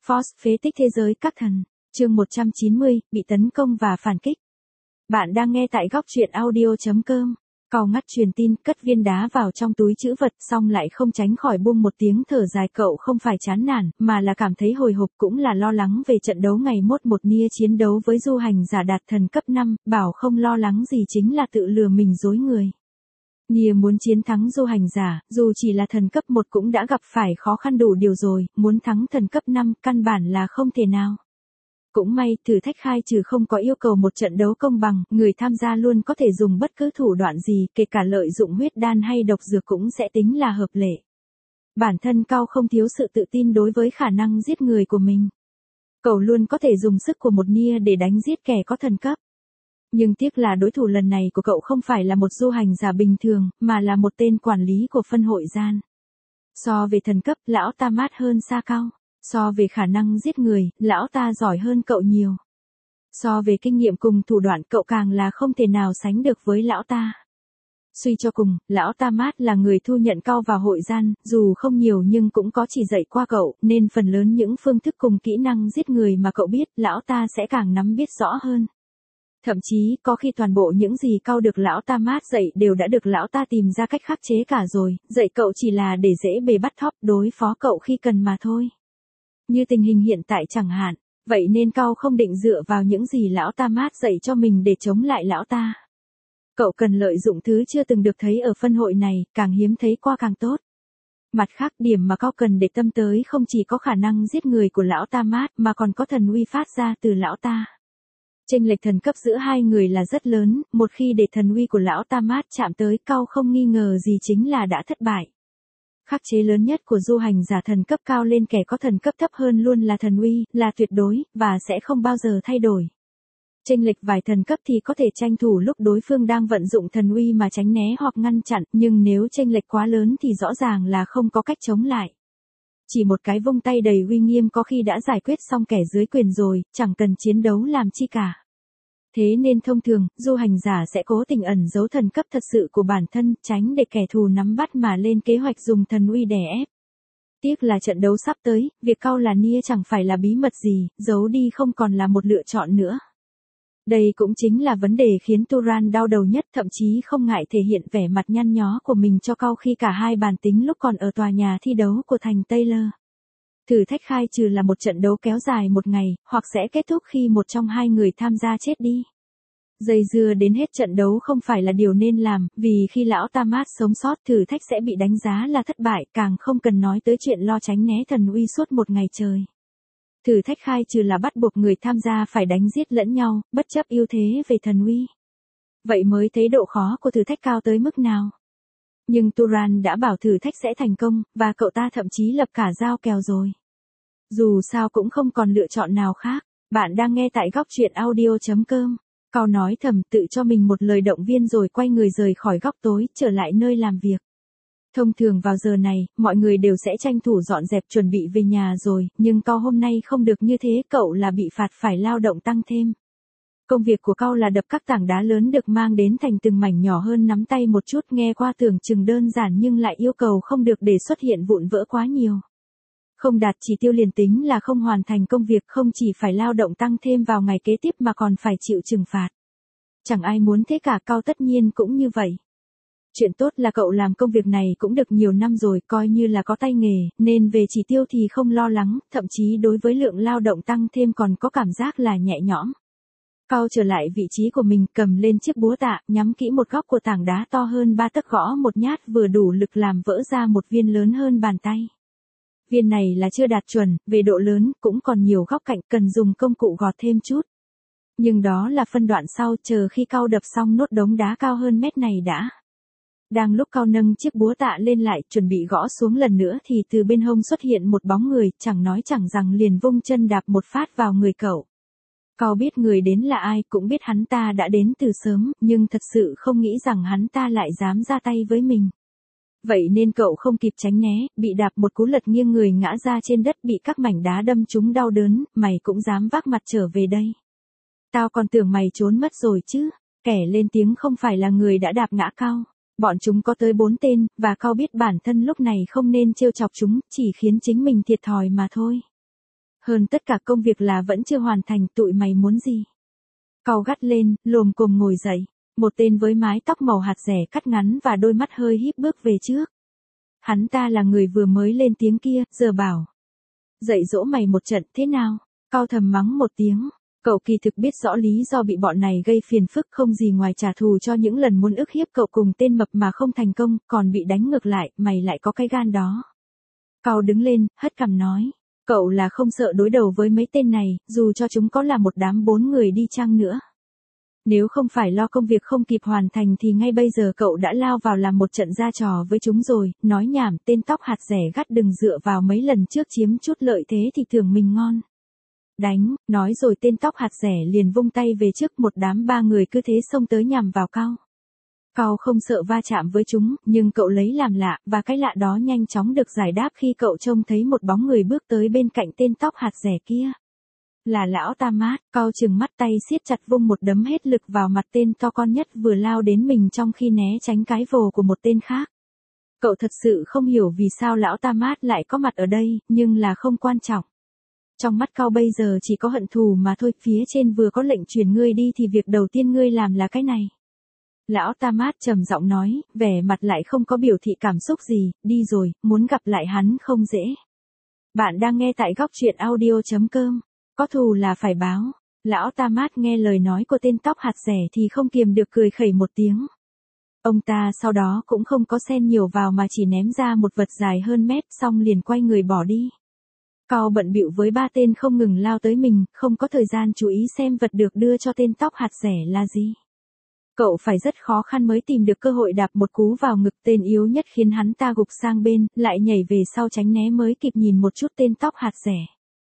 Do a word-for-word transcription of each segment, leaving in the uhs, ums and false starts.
Force phế tích thế giới các thần, chương một trăm chín mươi, bị tấn công và phản kích. Bạn đang nghe tại góc truyện audio.com. Cau ngắt truyền tin, cất viên đá vào trong túi trữ vật, xong lại không tránh khỏi buông một tiếng thở dài. Cậu không phải chán nản, mà là cảm thấy hồi hộp, cũng là lo lắng về trận đấu ngày mốt một. Nia chiến đấu với du hành giả đạt thần cấp năm, bảo không lo lắng gì chính là tự lừa mình dối người. Nia muốn chiến thắng du hành giả, dù chỉ là thần cấp một cũng đã gặp phải khó khăn đủ điều rồi, muốn thắng thần cấp năm, căn bản là không thể nào. Cũng may, thử thách khai trừ không có yêu cầu một trận đấu công bằng, người tham gia luôn có thể dùng bất cứ thủ đoạn gì, kể cả lợi dụng huyết đan hay độc dược cũng sẽ tính là hợp lệ. Bản thân Cau không thiếu sự tự tin đối với khả năng giết người của mình. Cậu luôn có thể dùng sức của một Nia để đánh giết kẻ có thần cấp. Nhưng tiếc là đối thủ lần này của cậu không phải là một du hành giả bình thường, mà là một tên quản lý của phân hội gian. So về thần cấp, lão ta mát hơn xa Cau. So về khả năng giết người, lão ta giỏi hơn cậu nhiều. So về kinh nghiệm cùng thủ đoạn, cậu càng là không thể nào sánh được với lão ta. Suy cho cùng, lão ta mát là người thu nhận Cau vào hội gian, dù không nhiều nhưng cũng có chỉ dạy qua cậu, nên phần lớn những phương thức cùng kỹ năng giết người mà cậu biết, lão ta sẽ càng nắm biết rõ hơn. Thậm chí, có khi toàn bộ những gì Cau được lão ta mát dạy đều đã được lão ta tìm ra cách khắc chế cả rồi, dạy cậu chỉ là để dễ bề bắt thóp đối phó cậu khi cần mà thôi. Như tình hình hiện tại chẳng hạn, vậy nên Cau không định dựa vào những gì lão ta mát dạy cho mình để chống lại lão ta. Cậu cần lợi dụng thứ chưa từng được thấy ở phân hội này, càng hiếm thấy qua càng tốt. Mặt khác, điểm mà Cau cần để tâm tới không chỉ có khả năng giết người của lão ta mát mà còn có thần uy phát ra từ lão ta. Chênh lệch thần cấp giữa hai người là rất lớn, một khi để thần uy của lão ta mát chạm tới, Cau không nghi ngờ gì chính là đã thất bại. Khắc chế lớn nhất của du hành giả thần cấp cao lên kẻ có thần cấp thấp hơn luôn là thần uy, là tuyệt đối, và sẽ không bao giờ thay đổi. Chênh lệch vài thần cấp thì có thể tranh thủ lúc đối phương đang vận dụng thần uy mà tránh né hoặc ngăn chặn, nhưng nếu chênh lệch quá lớn thì rõ ràng là không có cách chống lại. Chỉ một cái vung tay đầy uy nghiêm có khi đã giải quyết xong kẻ dưới quyền rồi, chẳng cần chiến đấu làm chi cả. Thế nên thông thường, du hành giả sẽ cố tình ẩn giấu thần cấp thật sự của bản thân, tránh để kẻ thù nắm bắt mà lên kế hoạch dùng thần uy đè ép. Tiếc là trận đấu sắp tới, việc Cau là Nia chẳng phải là bí mật gì, giấu đi không còn là một lựa chọn nữa. Đây cũng chính là vấn đề khiến Turan đau đầu nhất, thậm chí không ngại thể hiện vẻ mặt nhăn nhó của mình cho Cau khi cả hai bàn tính lúc còn ở tòa nhà thi đấu của thành Taylor. Thử thách khai trừ là một trận đấu kéo dài một ngày, hoặc sẽ kết thúc khi một trong hai người tham gia chết đi. Dây dưa đến hết trận đấu không phải là điều nên làm, vì khi lão ta mát sống sót, thử thách sẽ bị đánh giá là thất bại, càng không cần nói tới chuyện lo tránh né thần uy suốt một ngày trời. Thử thách khai trừ là bắt buộc người tham gia phải đánh giết lẫn nhau, bất chấp ưu thế về thần uy. Vậy mới thấy độ khó của thử thách cao tới mức nào. Nhưng Turan đã bảo thử thách sẽ thành công, và cậu ta thậm chí lập cả giao kèo rồi. Dù sao cũng không còn lựa chọn nào khác. Bạn đang nghe tại góc truyện audio.com. Cau nói thầm tự cho mình một lời động viên rồi quay người rời khỏi góc tối, trở lại nơi làm việc. Thông thường vào giờ này, mọi người đều sẽ tranh thủ dọn dẹp chuẩn bị về nhà rồi, nhưng Cau hôm nay không được như thế, cậu là bị phạt phải lao động tăng thêm. Công việc của Cau là đập các tảng đá lớn được mang đến thành từng mảnh nhỏ hơn nắm tay một chút, nghe qua tưởng chừng đơn giản nhưng lại yêu cầu không được để xuất hiện vụn vỡ quá nhiều. Không đạt chỉ tiêu liền tính là không hoàn thành công việc, không chỉ phải lao động tăng thêm vào ngày kế tiếp mà còn phải chịu trừng phạt. Chẳng ai muốn thế cả, Cau tất nhiên cũng như vậy. Chuyện tốt là cậu làm công việc này cũng được nhiều năm rồi, coi như là có tay nghề, nên về chỉ tiêu thì không lo lắng, thậm chí đối với lượng lao động tăng thêm còn có cảm giác là nhẹ nhõm. Cau trở lại vị trí của mình, cầm lên chiếc búa tạ, nhắm kỹ một góc của tảng đá to hơn ba tấc, gõ một nhát vừa đủ lực làm vỡ ra một viên lớn hơn bàn tay. Viên này là chưa đạt chuẩn, về độ lớn, cũng còn nhiều góc cạnh, cần dùng công cụ gọt thêm chút. Nhưng đó là phân đoạn sau, chờ khi Cau đập xong nốt đống đá cao hơn mét này đã. Đang lúc Cau nâng chiếc búa tạ lên lại, chuẩn bị gõ xuống lần nữa thì từ bên hông xuất hiện một bóng người, chẳng nói chẳng rằng liền vung chân đạp một phát vào người cậu. Cau biết người đến là ai, cũng biết hắn ta đã đến từ sớm, nhưng thật sự không nghĩ rằng hắn ta lại dám ra tay với mình. Vậy nên cậu không kịp tránh né, bị đạp một cú lật nghiêng người ngã ra trên đất, bị các mảnh đá đâm trúng đau đớn. Mày cũng dám vác mặt trở về đây. Tao còn tưởng mày trốn mất rồi chứ. Kẻ lên tiếng không phải là người đã đạp ngã Cau. Bọn chúng có tới bốn tên, và Cau biết bản thân lúc này không nên trêu chọc chúng, chỉ khiến chính mình thiệt thòi mà thôi. Hơn tất cả công việc là vẫn chưa hoàn thành, tụi mày muốn gì? Cau gắt lên, lồm cồm ngồi dậy. Một tên với mái tóc màu hạt rẻ cắt ngắn và đôi mắt hơi híp bước về trước. Hắn ta là người vừa mới lên tiếng kia, giờ bảo. Dạy dỗ mày một trận thế nào? Cau thầm mắng một tiếng. Cậu kỳ thực biết rõ lý do bị bọn này gây phiền phức không gì ngoài trả thù cho những lần muốn ức hiếp cậu cùng tên mập mà không thành công, còn bị đánh ngược lại, mày lại có cái gan đó. Cau đứng lên, hất cằm nói. Cậu là không sợ đối đầu với mấy tên này, dù cho chúng có là một đám bốn người đi chăng nữa. Nếu không phải lo công việc không kịp hoàn thành thì ngay bây giờ cậu đã lao vào làm một trận ra trò với chúng rồi, nói nhảm, tên tóc hạt rẻ gắt đừng dựa vào mấy lần trước chiếm chút lợi thế thì tưởng mình ngon. Đánh, nói rồi tên tóc hạt rẻ liền vung tay về trước, một đám ba người cứ thế xông tới nhằm vào Cau. Cau không sợ va chạm với chúng, nhưng cậu lấy làm lạ, và cái lạ đó nhanh chóng được giải đáp khi cậu trông thấy một bóng người bước tới bên cạnh tên tóc hạt rẻ kia. Là lão ta mát, Cau chừng mắt tay siết chặt vung một đấm hết lực vào mặt tên to con nhất vừa lao đến mình trong khi né tránh cái vồ của một tên khác. Cậu thật sự không hiểu vì sao lão ta mát lại có mặt ở đây, nhưng là không quan trọng. Trong mắt Cau bây giờ chỉ có hận thù mà thôi, phía trên vừa có lệnh truyền ngươi đi thì việc đầu tiên ngươi làm là cái này. Lão ta mát trầm giọng nói, vẻ mặt lại không có biểu thị cảm xúc gì, đi rồi, muốn gặp lại hắn không dễ. Bạn đang nghe tại góc truyện audio chấm com, có thù là phải báo. Lão ta mát nghe lời nói của tên tóc hạt rẻ thì không kiềm được cười khẩy một tiếng. Ông ta sau đó cũng không có xen nhiều vào mà chỉ ném ra một vật dài hơn mét xong liền quay người bỏ đi. Cau bận bịu với ba tên không ngừng lao tới mình, không có thời gian chú ý xem vật được đưa cho tên tóc hạt rẻ là gì. Cậu phải rất khó khăn mới tìm được cơ hội đạp một cú vào ngực tên yếu nhất khiến hắn ta gục sang bên, lại nhảy về sau tránh né mới kịp nhìn một chút tên tóc hạt rẻ.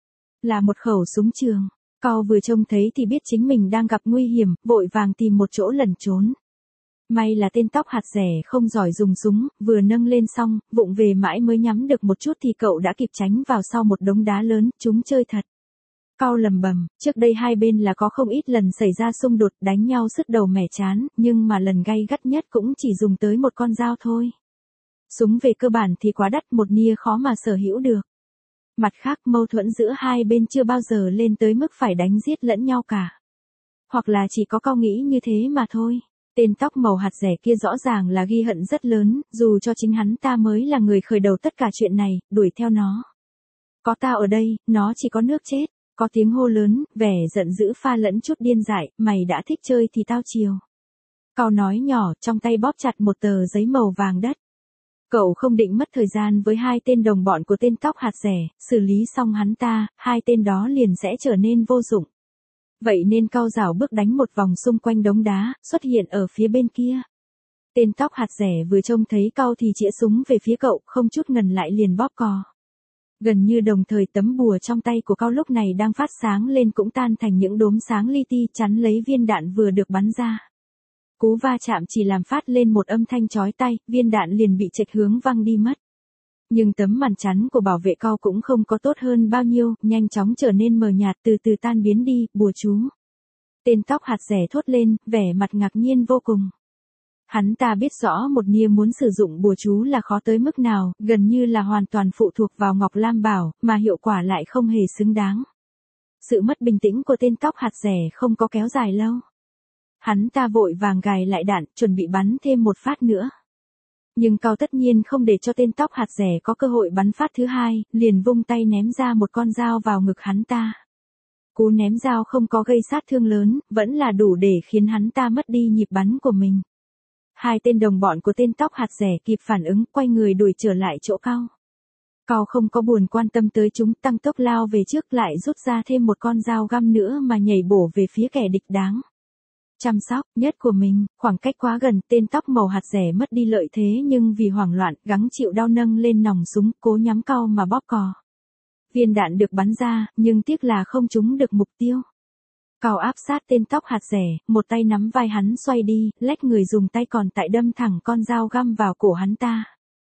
Là một khẩu súng trường. Cau vừa trông thấy thì biết chính mình đang gặp nguy hiểm, vội vàng tìm một chỗ lẩn trốn. May là tên tóc hạt rẻ không giỏi dùng súng, vừa nâng lên xong, vụng về mãi mới nhắm được một chút thì cậu đã kịp tránh vào sau một đống đá lớn, chúng chơi thật. Cau lầm bầm, trước đây hai bên là có không ít lần xảy ra xung đột đánh nhau sứt đầu mẻ chán, nhưng mà lần gay gắt nhất cũng chỉ dùng tới một con dao thôi. Súng về cơ bản thì quá đắt, một nia khó mà sở hữu được. Mặt khác mâu thuẫn giữa hai bên chưa bao giờ lên tới mức phải đánh giết lẫn nhau cả. Hoặc là chỉ có Cau nghĩ như thế mà thôi. Tên tóc màu hạt rẻ kia rõ ràng là ghi hận rất lớn, dù cho chính hắn ta mới là người khởi đầu tất cả chuyện này, đuổi theo nó. Có tao ở đây, nó chỉ có nước chết. Có tiếng hô lớn, vẻ giận dữ pha lẫn chút điên dại, mày đã thích chơi thì tao chiều. Cau nói nhỏ, trong tay bóp chặt một tờ giấy màu vàng đất. Cậu không định mất thời gian với hai tên đồng bọn của tên tóc hạt rẻ, xử lý xong hắn ta, hai tên đó liền sẽ trở nên vô dụng. Vậy nên Cau rảo bước đánh một vòng xung quanh đống đá, xuất hiện ở phía bên kia. Tên tóc hạt rẻ vừa trông thấy Cau thì chĩa súng về phía cậu, không chút ngần lại liền bóp cò. Gần như đồng thời tấm bùa trong tay của Cau lúc này đang phát sáng lên cũng tan thành những đốm sáng li ti chắn lấy viên đạn vừa được bắn ra. Cú va chạm chỉ làm phát lên một âm thanh chói tai, viên đạn liền bị chệch hướng văng đi mất. Nhưng tấm màn chắn của bảo vệ Cau cũng không có tốt hơn bao nhiêu, nhanh chóng trở nên mờ nhạt từ từ tan biến đi, bùa chú. Tên tóc hạt rẻ thốt lên, vẻ mặt ngạc nhiên vô cùng. Hắn ta biết rõ một nia muốn sử dụng bùa chú là khó tới mức nào, gần như là hoàn toàn phụ thuộc vào Ngọc Lam Bảo, mà hiệu quả lại không hề xứng đáng. Sự mất bình tĩnh của tên tóc hạt rẻ không có kéo dài lâu. Hắn ta vội vàng gài lại đạn, chuẩn bị bắn thêm một phát nữa. Nhưng Cau tất nhiên không để cho tên tóc hạt rẻ có cơ hội bắn phát thứ hai, liền vung tay ném ra một con dao vào ngực hắn ta. Cú ném dao không có gây sát thương lớn, vẫn là đủ để khiến hắn ta mất đi nhịp bắn của mình. Hai tên đồng bọn của tên tóc hạt rẻ kịp phản ứng, quay người đuổi trở lại chỗ Cau. Cau không có buồn quan tâm tới chúng, tăng tốc lao về trước lại rút ra thêm một con dao găm nữa mà nhảy bổ về phía kẻ địch đáng chăm sóc nhất của mình, khoảng cách quá gần, tên tóc màu hạt rẻ mất đi lợi thế nhưng vì hoảng loạn, gắng chịu đau nâng lên nòng súng, cố nhắm Cau mà bóp cò. Viên đạn được bắn ra, nhưng tiếc là không trúng được mục tiêu. Cau áp sát tên tóc hạt rẻ, một tay nắm vai hắn xoay đi, lách người dùng tay còn tại đâm thẳng con dao găm vào cổ hắn ta.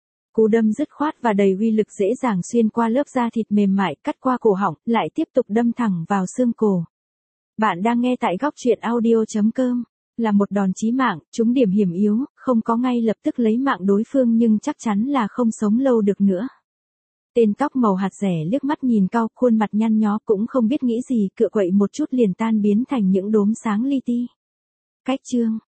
Cú đâm dứt khoát và đầy uy lực dễ dàng xuyên qua lớp da thịt mềm mại, cắt qua cổ họng, lại tiếp tục đâm thẳng vào xương cổ. Bạn đang nghe tại góc truyện audio chấm com. Là một đòn chí mạng, trúng điểm hiểm yếu, không có ngay lập tức lấy mạng đối phương nhưng chắc chắn là không sống lâu được nữa. Tên tóc màu hạt rẻ liếc mắt nhìn Cao, khuôn mặt nhăn nhó cũng không biết nghĩ gì, cựa quậy một chút liền tan biến thành những đốm sáng li ti. Cách chương